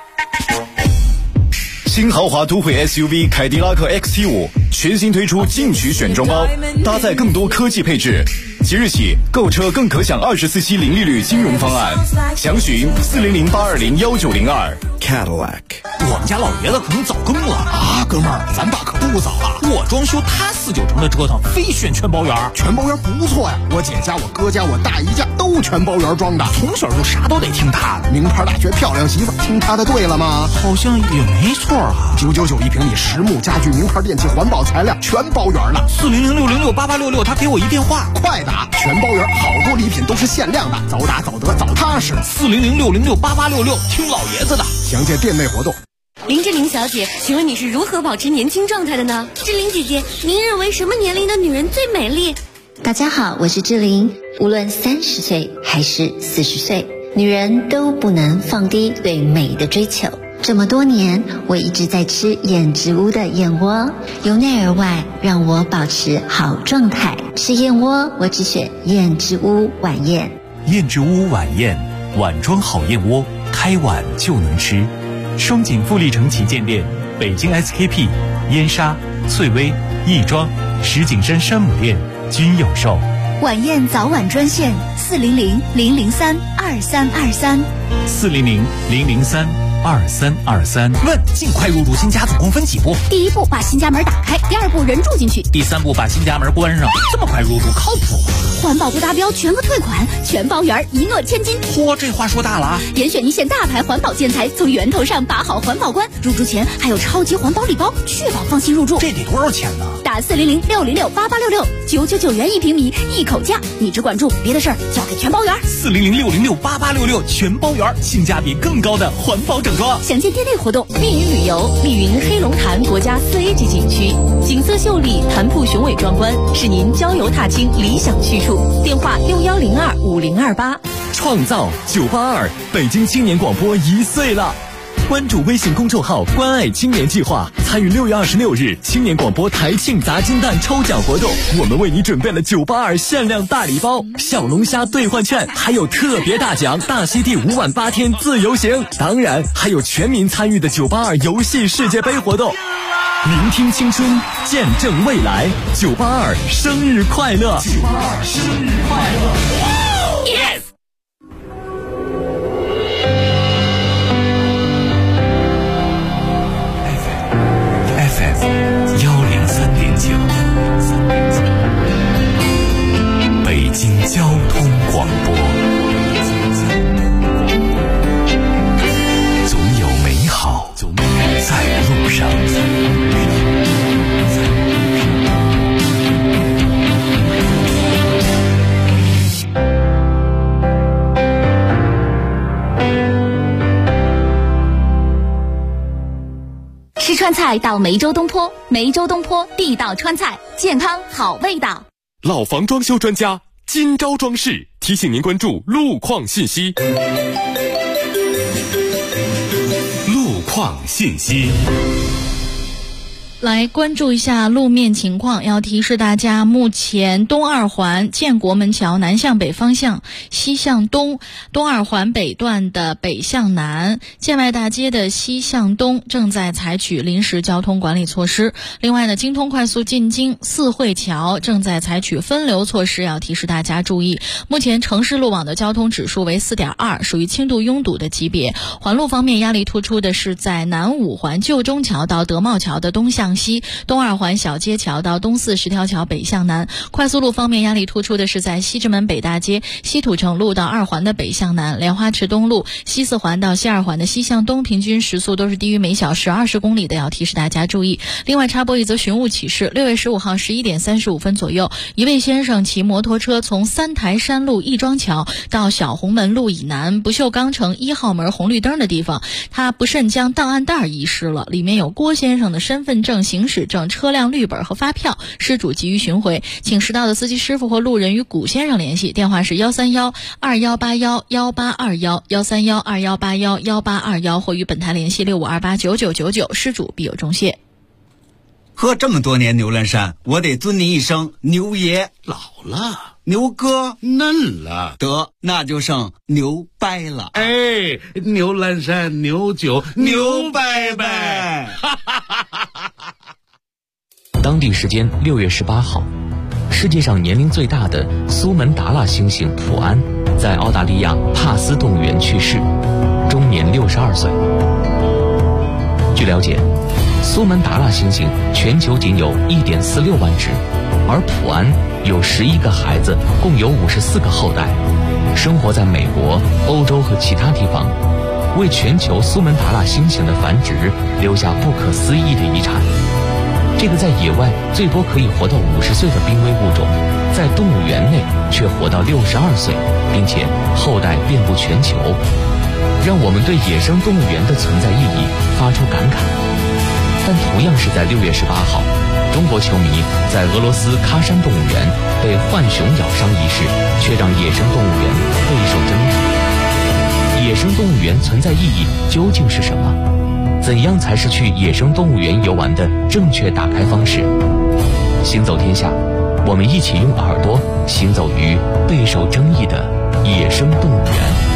新豪华都会 SUV 凯迪拉克 XT5 全新推出进取选装包，搭载更多科技配置。即日起购车更可享24期零利率金融方案，详询400-820-1902。 Cadillac。 我们家老爷子可能早更了啊，哥们儿，咱爸可不早了。我装修他4、9成的折腾，非选全包园。 全包园不错呀，我姐家、我哥家、我大姨家都全包园装的， 从小就啥都得听他的。 名牌大学漂亮媳妇，听他的对了吗？ 好像也没错啊。 999一平米，实木家具、名牌电器、环保材料全包圆了。 400-606-8866，他给我一电话， 快打！全包圆，好多礼品都是限量的，早打早得早踏实。 400-606-8866，听老爷子的。 详见店内活动。 林志玲小姐，请问你是如何保持年轻状态的呢？志玲姐姐，您认为什么年龄的女人最美丽？ 大家好，我是志玲。无论30岁还是40岁，女人都不能放低对美的追求。这么多年，我一直在吃燕之屋的燕窝，由内而外让我保持好状态。吃燕窝，我只选燕之屋晚宴。 燕之屋晚宴，碗装好燕窝，开碗就能吃。双井富力城旗舰店、北京 SKP、燕莎、翠微、亦庄、石景山山姆店均有售。 晚宴早晚专线400-003-2323。 400-003-2323。问：尽快入住新家总共分几步？ 第一步把新家门打开，第2步人住进去， 第3步把新家门关上。这么快入住靠谱吗？ 环保不达标全额退款，全包圆一诺千金。 嚯，这话说大了啊！ 严选一线大牌环保建材，从源头上把好环保关。入住前还有超级环保礼包，确保放心入住。 这得多少钱呢？ 打400-606-8866，999元1平米，一口价。你只管住，别的事儿交给全包圆。 400-606-8866，全包圆，性价比更高的环保整装。 详见店内活动。 密云旅游，密云黑龙潭国家4A 级景区，景色秀丽，潭瀑雄伟壮观，是您郊游踏青理想去处。电话6102-5028。 创造982，北京青年广播1岁了。关注微信公众号“关爱青年计划”，参与6月26日青年广播台庆砸金蛋抽奖活动。我们为你准备了982限量大礼包、小龙虾兑换券，还有特别大奖大溪地5晚8天自由行。当然，还有全民参与的982游戏世界杯活动。聆听青春，见证未来，982生日快乐！982生日快乐 ！Yes。 北京交通广播，总有美好在路上。 吃川菜到梅州东坡，梅州东坡地道川菜，健康好味道。 老房装修专家金招装饰提醒您关注路况信息。路况信息。 来关注一下路面情况，要提示大家，目前东二环建国门桥南向北方向西向东，东二环北段的北向南，建外大街的西向东正在采取临时交通管理措施。另外呢，京通快速进京四惠桥正在采取分流措施，要提示大家注意。目前城市路网的交通指数为 4.2， 属于轻度拥堵的级别。环路方面，压力突出的是在南五环旧中桥到德茂桥的东向向西，东二环小街桥到东四十条桥北向南。快速路方面，压力突出的是在西直门北大街、西土城路到二环的北向南，莲花池东路西四环到西二环的西向东，平均时速都是低于每小时20公里的，要提示大家注意。另外插播一则寻物启事，6月15号11点35分左右，一位先生骑摩托车从三台山路亦庄桥到小红门路以南不锈钢城1号门红绿灯的地方，他不慎将档案袋遗失了，里面有郭先生的身份证、行驶证、车辆绿本和发票，失主急于寻回，请拾到的司机师傅或路人与古先生联系，电话是131-2181-1821，131-2181-1821，或与本台联系6528-9999，失主必有重谢。 喝这么多年牛栏山，我得尊您一声牛爷。 老了， 牛哥嫩了， 得那就剩牛掰了。 哎，牛栏山牛酒牛掰掰。 当地时间6月18号，世界上年龄最大的苏门答腊猩猩普安在澳大利亚帕斯动物园去世，终年62岁。据了解，苏门答腊猩猩全球仅有1.46万只，而普安有11个孩子，共有54个后代，生活在美国、欧洲和其他地方，为全球苏门答腊猩猩的繁殖留下不可思议的遗产。这个在野外最多可以活到50岁的濒危物种，在动物园内却活到62岁，并且后代遍布全球，让我们对野生动物园的存在意义发出感慨。但同样是在6月18号，中国球迷在俄罗斯喀山动物园被浣熊咬伤一事，却让野生动物园备受争议。野生动物园存在意义究竟是什么？怎样才是去野生动物园游玩的正确打开方式？行走天下，我们一起用耳朵行走于备受争议的野生动物园。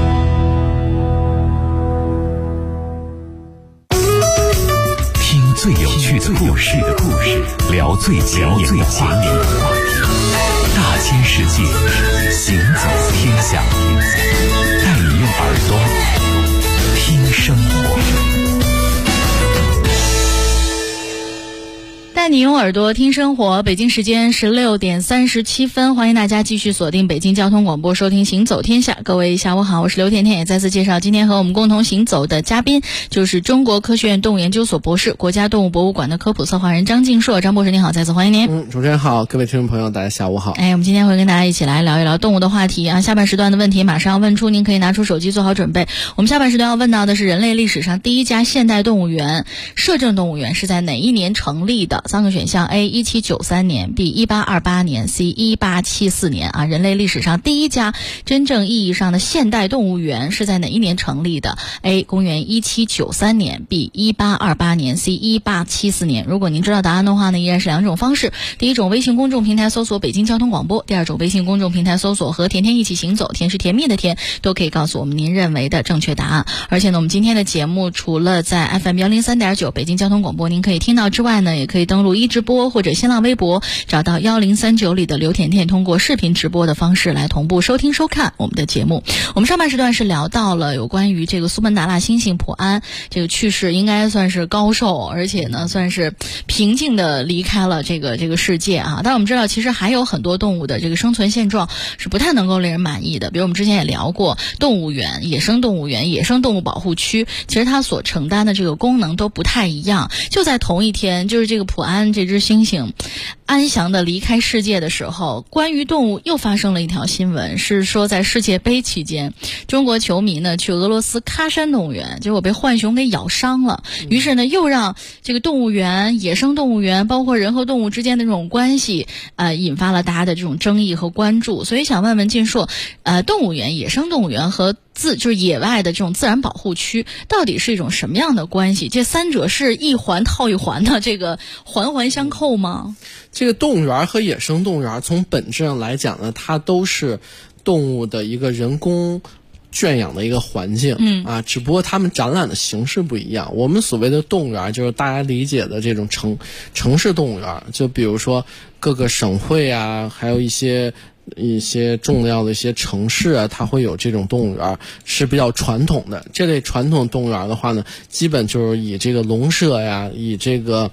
最有趣的故事，聊最前沿的话题，大千世界，行走天下，带你用耳朵听生活。 带你用耳朵听生活，北京时间16点37分，欢迎大家继续锁定北京交通广播收听行走天下。各位下午好，我是刘甜甜，也再次介绍今天和我们共同行走的嘉宾，就是中国科学院动物研究所博士、国家动物博物馆的科普策划人张敬硕。张博士您好，再次欢迎您。 主持人好，各位听众朋友大家下午好。 我们今天会跟大家一起来聊一聊动物的话题啊。下半时段的问题马上要问出，您可以拿出手机做好准备。我们下半时段要问到的是人类历史上第一家现代动物园，摄政动物园是在哪一年成立的？3个选项 A 1793年 B 1828年 C 1874年啊。人类历史上第一家真正意义上的现代动物园是在哪一年成立的？ A 公元1793年 B 1828年 C 1874年。如果您知道答案的话呢，依然是2种方式。第一种，微信公众平台搜索北京交通广播；第二种，微信公众平台搜索和甜甜一起行走，甜是甜蜜的甜，都可以告诉我们您认为的正确答案。而且呢，我们今天的节目除了在 FM 103.9北京交通广播您可以听到之外呢，也可以登录直播或者新浪微博，找到1039里的刘甜甜，通过视频直播的方式来同步收听收看我们的节目。我们上半时段是聊到了有关于这个苏门答腊猩猩普安这个去世，应该算是高寿，而且呢算是平静的离开了这个世界啊。但我们知道其实还有很多动物的这个生存现状是不太能够令人满意的，比如我们之前也聊过动物园、野生动物园、野生动物保护区，其实它所承担的这个功能都不太一样。就在同一天，就是这个普安这只猩猩安详的离开世界的时候，关于动物又发生了一条新闻，是说在世界杯期间，中国球迷呢去俄罗斯喀山动物园，结果被浣熊给咬伤了。于是呢，又让这个动物园、野生动物园，包括人和动物之间的这种关系，引发了大家的这种争议和关注。所以想问问敬硕，动物园、野生动物园和就是野外的这种自然保护区到底是一种什么样的关系？这三者是一环套一环的，这个环环相扣吗？ 这个动物园和野生动物园从本质上来讲呢，它都是动物的一个人工圈养的一个环境，只不过它们展览的形式不一样。我们所谓的动物园就是大家理解的这种城市动物园，就比如说各个省会啊，还有一些重要的一些城市啊，它会有这种动物园，是比较传统的。这类传统动物园的话呢，基本就是以这个笼舍呀，以这个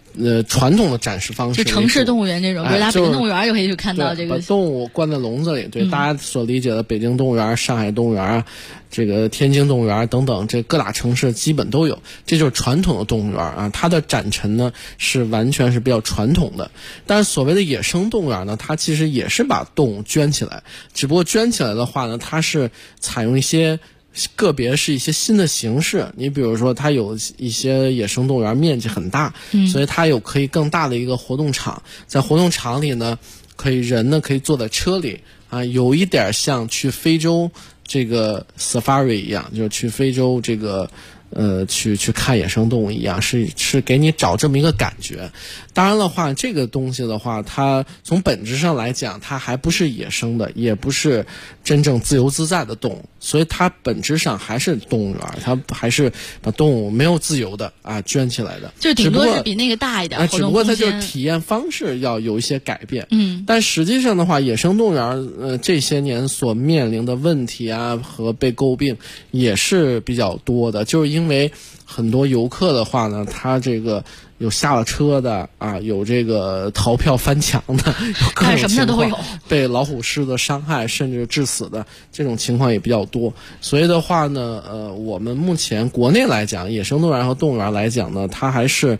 传统的展示方式， 就城市动物园这种，比如大家北京动物园就可以去看到这个把动物关在笼子里，对，大家所理解的北京动物园、上海动物园啊，这个天津动物园等等，这各大城市基本都有，这就是传统的动物园啊。它的展陈呢是完全是比较传统的，但是所谓的野生动物园呢，它其实也是把动物圈起来，只不过圈起来的话呢，它是采用一些个别是一些新的形式，你比如说它有一些野生动物园面积很大，所以它有可以更大的一个活动场，在活动场里呢，人呢可以坐在车里啊，有一点像去非洲这个 safari 一样，就是去非洲这个去看野生动物一样，是给你找这么一个感觉。当然的话，这个东西的话，它从本质上来讲，它还不是野生的，也不是真正自由自在的动物，所以它本质上还是动物园，它还是把动物没有自由的啊圈起来的， 就顶多是比那个大一点， 只不过它就是体验方式要有一些改变。但实际上的话，野生动物园这些年所面临的问题啊和被诟病也是比较多的，就是因为很多游客的话呢，他这个有下了车的啊，有这个逃票翻墙的，有各种情况，被老虎狮子伤害甚至致死的这种情况也比较多。所以的话呢，我们目前国内来讲，野生动物园和动物园来讲呢，它还是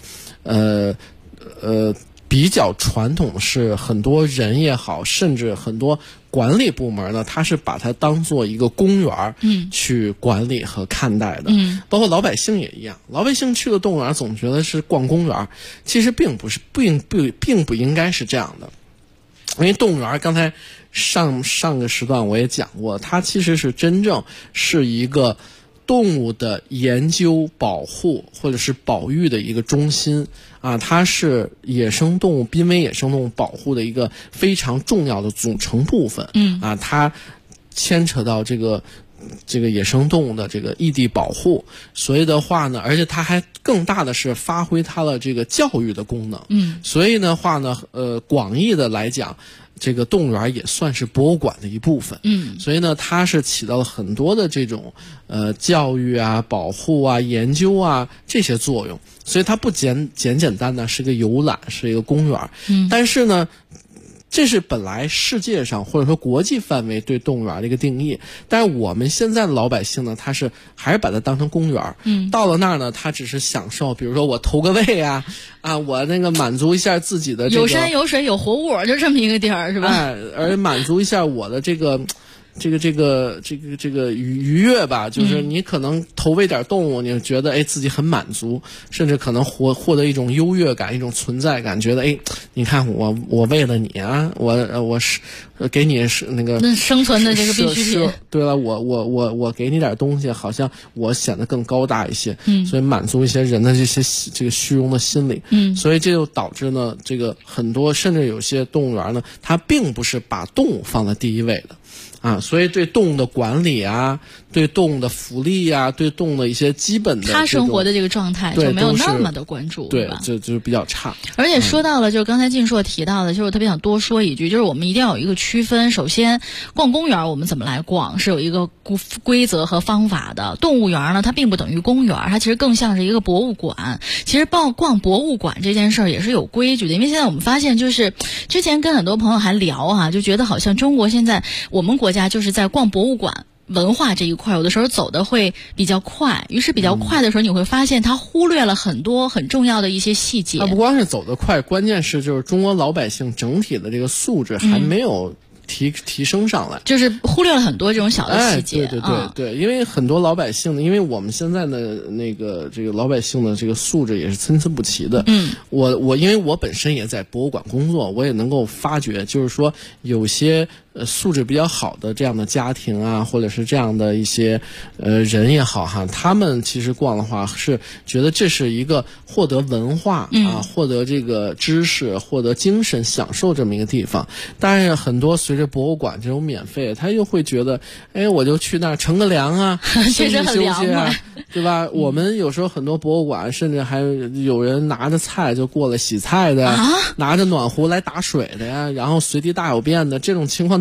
比较传统，是很多人也好，甚至很多管理部门呢，他是把它当做一个公园去管理和看待的。包括老百姓也一样，老百姓去了动物园总觉得是逛公园，其实并不应该是这样的。因为动物园刚才上个时段我也讲过，它其实是真正是一个动物的研究、保护或者是保育的一个中心啊，它是野生动物、濒危野生动物保护的一个非常重要的组成部分。它牵扯到这个野生动物的这个异地保护，所以的话呢，而且它还更大的是发挥它的这个教育的功能。所以的话呢，广义的来讲，这个动物园也算是博物馆的一部分。所以呢，它是起到了很多的这种教育啊、保护啊、研究啊这些作用。所以它不简单的是个游览，是一个公园。但是呢，这是本来世界上或者说国际范围对动物园的一个定义，但是我们现在的老百姓呢，他还是把它当成公园。到了那儿呢，他只是享受，比如说我投个喂啊，我那个满足一下自己的这个有山有水有活物，就这么一个地儿是吧？ 而满足一下我的这个愉悦吧，就是你可能投喂点动物，你就觉得自己很满足，甚至可能获得一种优越感，一种存在感，觉得你看我为了你啊，我是给你是那个生存的这个必需品。 对了，我给你点东西，好像我显得更高大一些。所以满足一些人的这个虚荣的心理。所以这就导致呢，这个很多甚至有些动物园呢，它并不是把动物放在第一位的。所以对动物的管理啊，对动物的福利啊，对动物的一些基本的它生活的这个状态就没有那么的关注， 对，就是比较差。 而且说到了，就是刚才静硕提到的，就是我特别想多说一句，就是我们一定要有一个区分。首先，逛公园我们怎么来逛是有一个规则和方法的。动物园呢，它并不等于公园，它其实更像是一个博物馆。其实逛博物馆这件事儿也是有规矩的，因为现在我们发现，就是之前跟很多朋友还聊就觉得好像中国现在我们国家就是在逛博物馆文化这一块，有的时候走的会比较快，于是比较快的时候，你会发现他忽略了很多很重要的一些细节。 不光是走得快，关键是就是中国老百姓整体的这个素质还没有提升上来， 就是忽略了很多这种小的细节。 对，因为很多老百姓，因为我们现在的这个老百姓的这个素质也是参差不齐的。因为我本身也在博物馆工作，我也能够发觉，就是说有些素质比较好的这样的家庭啊，或者是这样的一些人也好他们其实逛的话是觉得这是一个获得文化获得这个知识、获得精神享受这么一个地方。但是很多随着博物馆这种免费，他又会觉得我就去那儿乘个凉啊， 确实很凉啊，对吧？我们有时候很多博物馆甚至还有人拿着菜就过来洗菜的拿着暖壶来打水的呀，然后随地大小便的这种情况都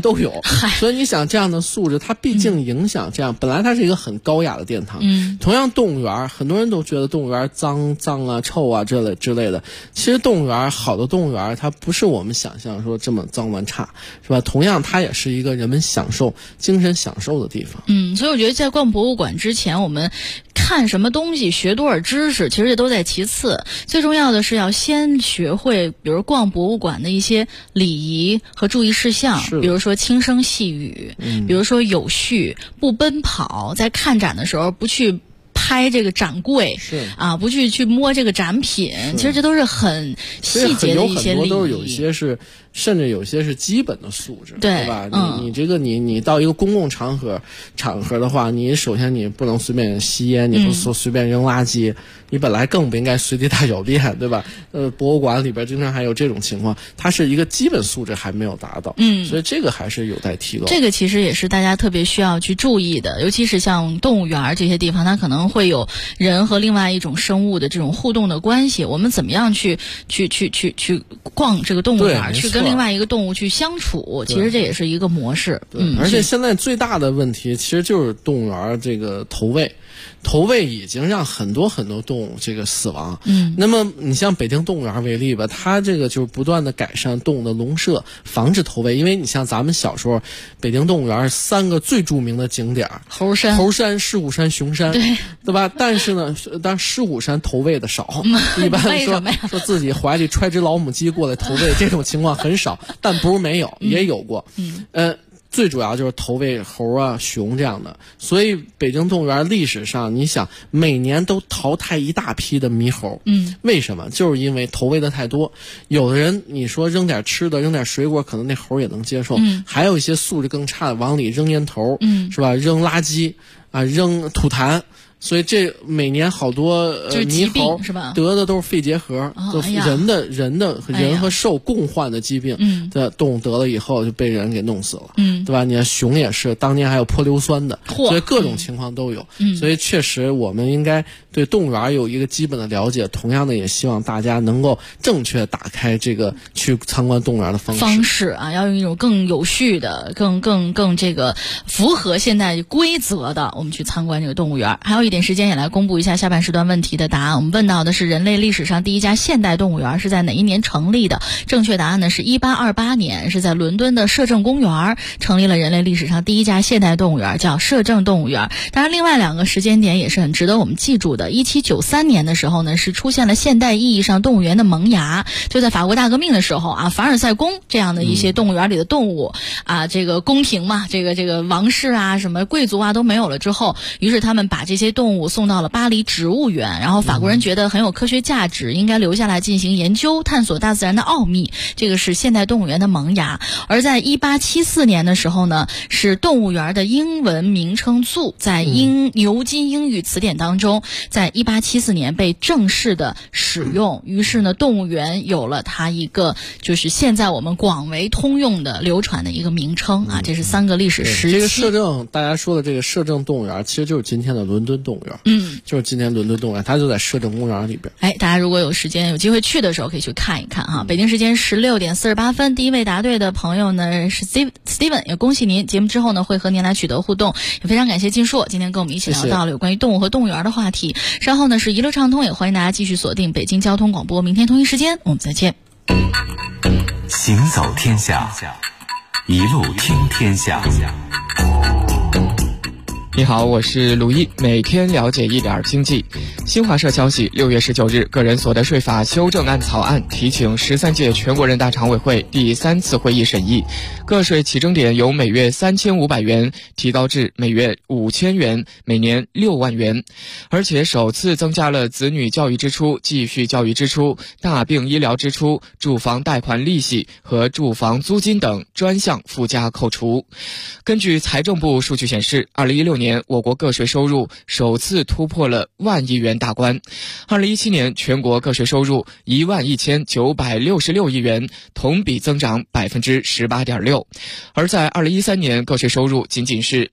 都有。所以你想这样的素质，它毕竟影响这样，本来它是一个很高雅的殿堂。同样动物园，很多人都觉得动物园脏啊、臭啊之类的。其实动物园，好的动物园，它不是我们想象说这么脏乱差，是吧？同样，它也是一个人们精神享受的地方。 所以我觉得在逛博物馆之前，我们看什么东西、学多少知识，其实这都在其次。最重要的是要先学会，比如逛博物馆的一些礼仪和注意事项，比如说轻声细语，比如说有序，不奔跑，在看展的时候不去拍这个展柜，不去摸这个展品，其实这都是很细节的一些礼仪。 很多都是有些是。甚至有些是基本的素质，对吧？你这个你到一个公共场合的话，你首先你不能随便吸烟，你不随便扔垃圾，你本来更不应该随地大小便，对吧？博物馆里边经常还有这种情况，它是一个基本素质还没有达到，所以这个还是有待提高。 这个其实也是大家特别需要去注意的，尤其是像动物园这些地方，它可能会有人和另外一种生物的这种互动的关系，我们怎么样去逛这个动物园，去跟另外一个动物去相处，其实这也是一个模式。 而且现在最大的问题其实就是动物园这个投喂已经让很多动物这个死亡。那么你像北京动物园为例吧，它这个就是不断的改善动物的笼舍，防止投喂。因为你像咱们小时候，北京动物园3个最著名的景点：猴山、狮虎山、熊山，对吧？但是呢，当狮虎山投喂的少，一般说自己怀里揣只老母鸡过来投喂，这种情况很少，但不是没有，也有过。最主要就是投喂猴啊、熊这样的，所以北京动物园历史上，你想每年都淘汰一大批的猕猴。为什么？就是因为投喂的太多。有的人你说扔点吃的、扔点水果，可能那猴也能接受。还有一些素质更差的，往里扔烟头，是吧？扔垃圾啊，扔吐痰。所以这每年好多猕猴是吧？ 得的都是肺结核，人和兽共患的疾病的动物得了以后就被人给弄死了，对吧？你看熊也是，当年还有泼硫酸的，所以各种情况都有。所以确实我们应该对动物园有一个基本的了解，同样的也希望大家能够正确打开这个去参观动物园的方式啊，要用一种更有序的、更这个符合现代规则的，我们去参观这个动物园。还有一点时间也来公布一下下半时段问题的答案。我们问到的是人类历史上第一家现代动物园是在哪一年成立的？正确答案呢是1828年，是在伦敦的摄政公园成立了人类历史上第一家现代动物园，叫摄政动物园。当然另外2个时间点也是很值得我们记住的。1793年的时候呢，是出现了现代意义上动物园的萌芽，就在法国大革命的时候啊，凡尔赛宫这样的一些动物园里的动物啊，这个宫廷嘛，这个王室啊、什么贵族啊都没有了之后，于是他们把这些动物送到了巴黎植物园，然后法国人觉得很有科学价值，应该留下来进行研究，探索大自然的奥秘，这个是现代动物园的萌芽。而在1874年的时候呢，是动物园的英文名称 zoo 在牛津英语词典当中，在1874年被正式的使用，于是呢动物园有了它一个就是现在我们广为通用的流传的一个名称啊。这是3个历史时期。 这个摄政大家说的这个摄政动物园其实就是今天的伦敦动物园，就是今天伦敦动物园，它就在摄政公园里边。 大家如果有时间有机会去的时候可以去看一看哈。北京时间16点48分，第一位答对的朋友呢是 Steven， 也恭喜您。节目之后呢会和您来取得互动，也非常感谢金硕今天跟我们一起聊到了有关于动物和动物园的话题。稍后呢是一路畅通，也欢迎大家继续锁定北京交通广播，明天同一时间我们再见。 行走天下，一路听天下。 你好，我是鲁毅，每天了解一点经济。新华社消息，6月19日，个人所得税法修正案草案提请13届全国人大常委会第3次会议审议，个税起征点由每月3500元提高至每月5000元，每年6万元，而且首次增加了子女教育支出、继续教育支出、大病医疗支出、住房贷款利息和住房租金等专项附加扣除。根据财政部数据显示，2016年我国个税收入首次突破了10000亿元大关。2017年全国个税收入11966亿元，同比增长18.6%，而在2013年个税收入仅仅是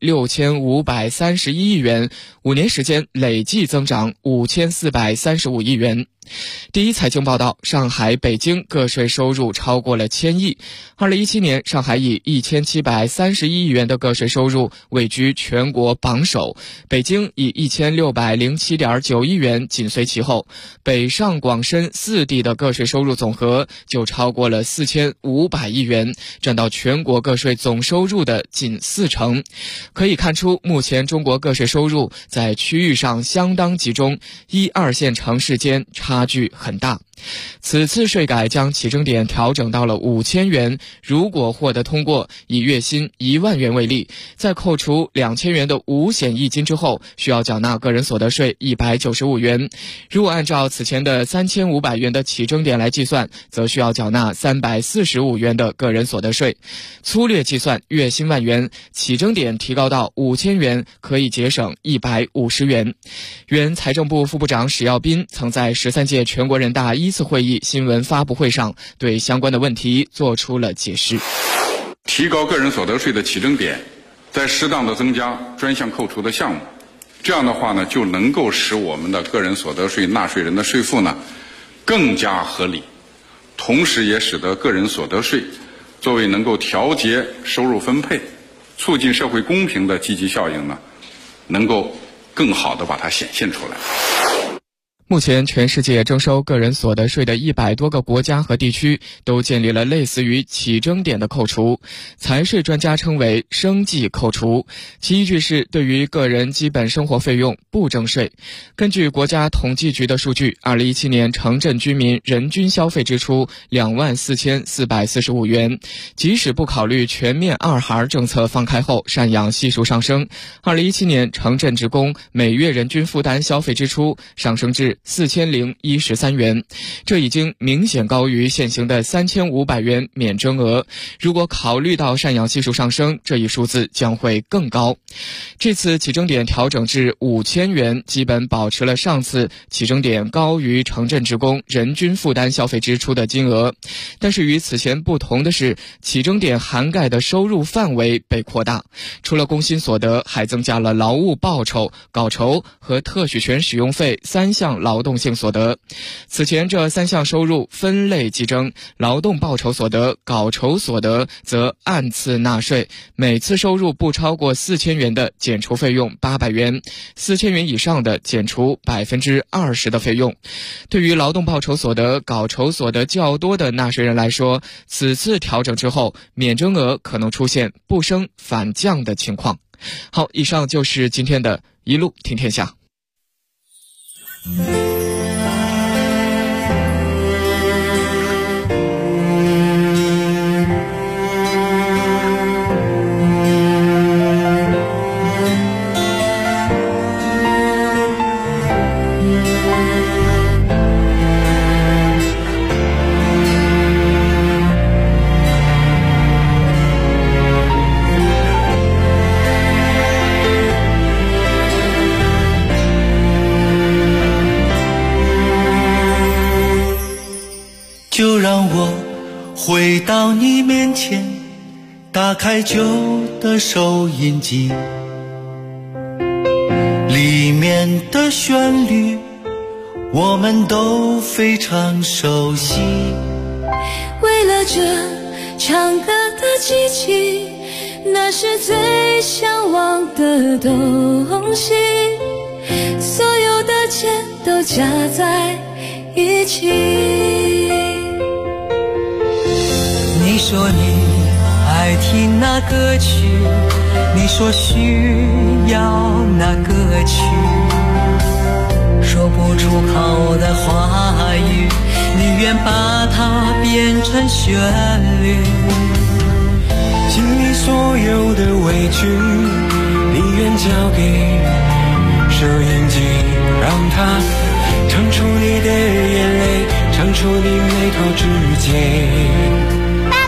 6531亿元，5年时间累计增长5435亿元。 第一财经报道，上海、北京个税收入超过了1000亿。2017年，上海以1731亿元的个税收入位居全国榜首，北京以1607.9亿元紧随其后。北上广深4地的个税收入总和就超过了4500亿元，占到全国个税总收入的近40%。可以看出，目前中国个税收入在区域上相当集中，1、2线城市间差距很大。此次税改将起征点调整到了5000元，如果获得通过，以月薪1万元为例，在扣除2000元的五险一金之后，需要缴纳个人所得税195元。如果按照此前的3500元的起征点来计算，则需要缴纳345元的个人所得税。粗略计算，月薪1万元，起征点提高到5000元，可以节省150元。原财政部副部长史耀斌曾在13届全国人大1次会议新闻发布会上对相关的问题做出了解释。 提高个人所得税的起征点，再适当的增加专项扣除的项目，这样的话呢，就能够使我们的个人所得税纳税人的税负呢更加合理，同时也使得个人所得税作为能够调节收入分配、促进社会公平的积极效应呢，能够更好地把它显现出来。 目前，全世界征收个人所得税的100多个国家和地区都建立了类似于起征点的扣除，财税专家称为生计扣除，其依据是对于个人基本生活费用不征税。根据国家统计局的数据，2017年城镇居民人均消费支出24445元，即使不考虑全面2孩政策放开后赡养系数上升，2017年城镇职工每月人均负担消费支出上升至4013元，这已经明显高于现行的3500元免征额。如果考虑到赡养系数上升，这一数字将会更高。这次起征点调整至5000元，基本保持了上次起征点高于城镇职工人均负担消费支出的金额。但是与此前不同的是，起征点涵盖的收入范围被扩大，除了工薪所得，还增加了劳务报酬、稿酬和特许权使用费3项劳动性所得。此前这3项收入分类计征，劳动报酬所得、稿酬所得则按次纳税，每次收入不超过4000元的减除费用800元，4000元以上的减除20%的费用。对于劳动报酬所得、稿酬所得较多的纳税人来说，此次调整之后，免征额可能出现不升反降的情况。好，以上就是今天的一路听天下。 就让我回到你面前，打开旧的收音机，里面的旋律我们都非常熟悉。 为了这唱歌的机器，那是最向往的东西，所有的钱都加在一起。 你说你爱听那歌曲，你说需要那歌曲，说不出口的话语，你愿把它变成旋律。 心里所有的委屈，你愿交给收音机，让它唱出你的眼泪，唱出你眉头之间。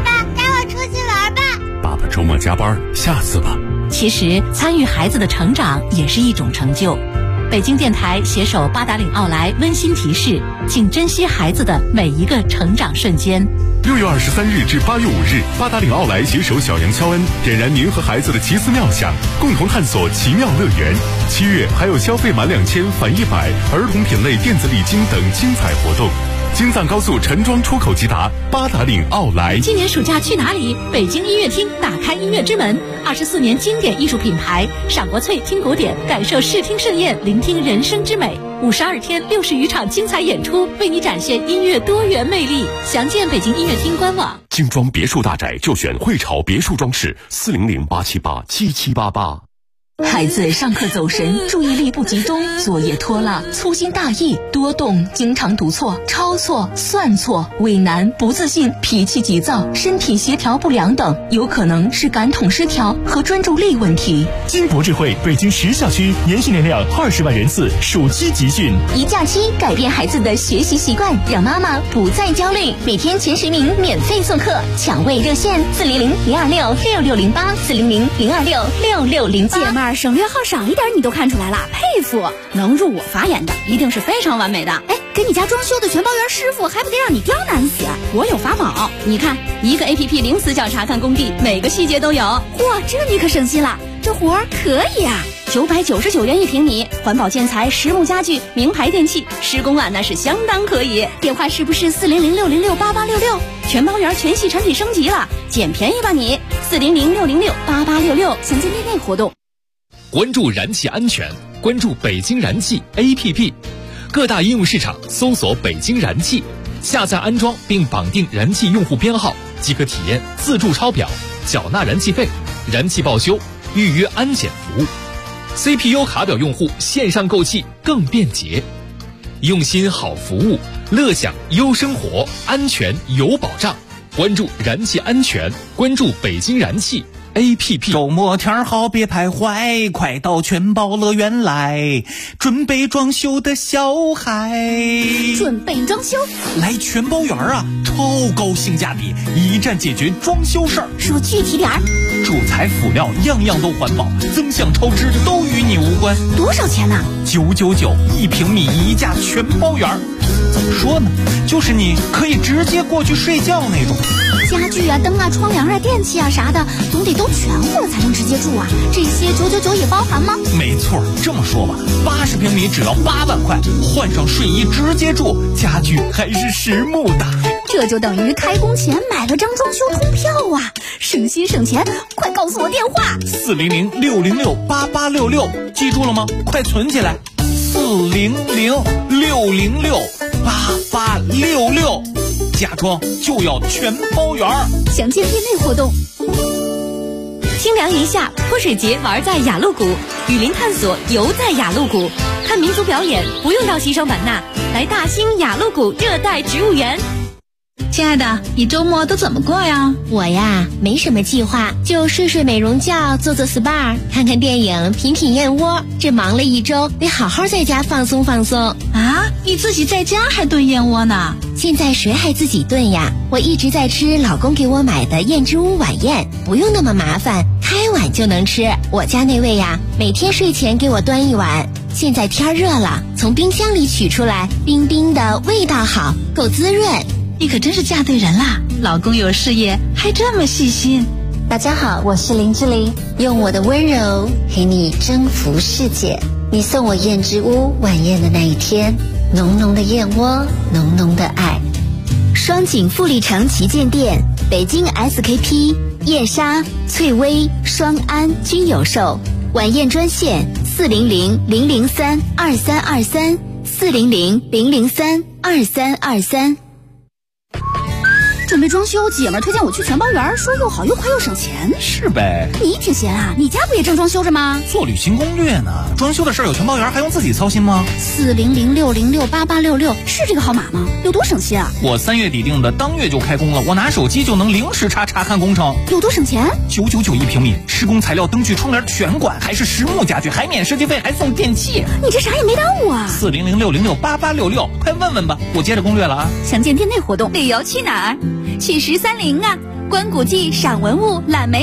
周末加班，下次吧。 其实参与孩子的成长也是一种成就。北京电台携手八达岭奥莱温馨提示，请珍惜孩子的每一个成长瞬间。 6月23日至8月5日，八达岭奥莱携手小杨肖恩，点燃您和孩子的奇思妙想，共同探索奇妙乐园。7月还有消费满2000返100，儿童品类电子礼金等精彩活动。京藏高速陈庄出口即达，八达岭奥莱。 今年暑假去哪里？北京音乐厅打开音乐之门，24年经典艺术品牌，赏国粹，听古典，感受视听盛宴，聆听人生之美。52天60余场精彩演出，为你展现音乐多元魅力。详见北京音乐厅官网。 精装别墅大宅就选汇潮别墅装饰，400-878-7788。 孩子上课走神，注意力不集中，作业拖拉，粗心大意，多动，经常读错、抄错、算错，畏难、不自信，脾气急躁，身体协调不良等，有可能是感统失调和专注力问题。 金博智慧北京10校区年训练量20万人次，暑期集训， 一假期改变孩子的学习习惯，让妈妈不再焦虑。每天前10名免费送课，抢位热线400-026-6608，400-026-6608。 姐妹儿，省略号少一点你都看出来了，佩服！能入我法眼的，一定是非常完美的。哎，给你家装修的全包圆师傅还不得让你刁难死？我有法宝，你看，一个 APP 零死角查看工地，每个细节都有。嚯，这你可省心了，这活儿可以啊！999元1平米，环保建材、实木家具、名牌电器，施工啊那是相当可以。电话是不是400-606-8866？全包圆全系产品升级了，捡便宜吧你！400-606-8866，详见店内活动。 关注燃气安全，关注北京燃气 APP， 各大应用市场搜索北京燃气，下载安装并绑定燃气用户编号，即可体验自助抄表、缴纳燃气费、燃气报修、预约安检服务。CPU 卡表用户线上购气更便捷，用心好服务，乐享优生活，安全有保障。关注燃气安全，关注北京燃气 APP。 周末天好别徘徊，快到全宝乐园来，准备装修的小孩， 准备装修来全宝园啊，超高性价比，一站解决装修事儿。 说具体点儿， 主材辅料样样都环保，增项超支都与你无关。 多少钱呢 ？9991平米一价全包园。怎么说呢，就是你可以直接过去睡觉那种。 家具啊、灯啊、窗帘啊、电器啊啥的，总得都全乎了才能直接住啊。这些999也包含吗？ 没错，这么说吧，80平米只要8万块，换上睡衣直接住，家具还是实木的。 这就等于开工前买了张装修通票啊，省心省钱！快告诉我电话 400-606-8866，记住了吗？快存起来，400-606-8866，家装就要全包圆。 详见店内活动。 清凉一夏，泼水节玩在雅鹿谷，雨林探索游在雅鹿谷，看民族表演不用到西双版纳，来大兴雅鹿谷热带植物园。 亲爱的，你周末都怎么过呀？ 我呀，没什么计划，就睡睡美容觉，做做 SPA， 看看电影，品品燕窝。这忙了一周，得好好在家放松放松啊！你自己在家还炖燕窝呢？ 现在谁还自己炖呀？我一直在吃老公给我买的燕之屋晚宴，不用那么麻烦，开碗就能吃。我家那位呀，每天睡前给我端一碗。现在天热了，从冰箱里取出来，冰冰的，味道好，够滋润。 你可真是嫁对人啦！老公有事业，还这么细心。 大家好，我是林志玲，用我的温柔陪你征服世界。你送我燕之屋晚宴的那一天，浓浓的燕窝，浓浓的爱。 双井富力城旗舰店，北京 SKP、燕莎、翠微、双安均有售。晚宴专线400-003-2323，400-003-2323。准备装修，姐们推荐我去全包园，说又好又快又省钱。 是呗， 你挺闲啊，你家不也正装修着吗？ 做旅行攻略呢，装修的事儿有全包园还用自己操心吗 ？400-606-8866是这个号码吗？有多省心啊？ 我3月底定的，当月就开工了，我拿手机就能零时查看工程。 有多省钱 ？9991平米，施工材料、灯具、窗帘全管，还是实木家具，还免设计费，还送电器。 你这啥也没耽误啊 ！400-606-8866，快问问吧，我接着攻略了啊。 详见店内活动。旅游去哪儿？去13陵啊，观古迹、赏文物、揽美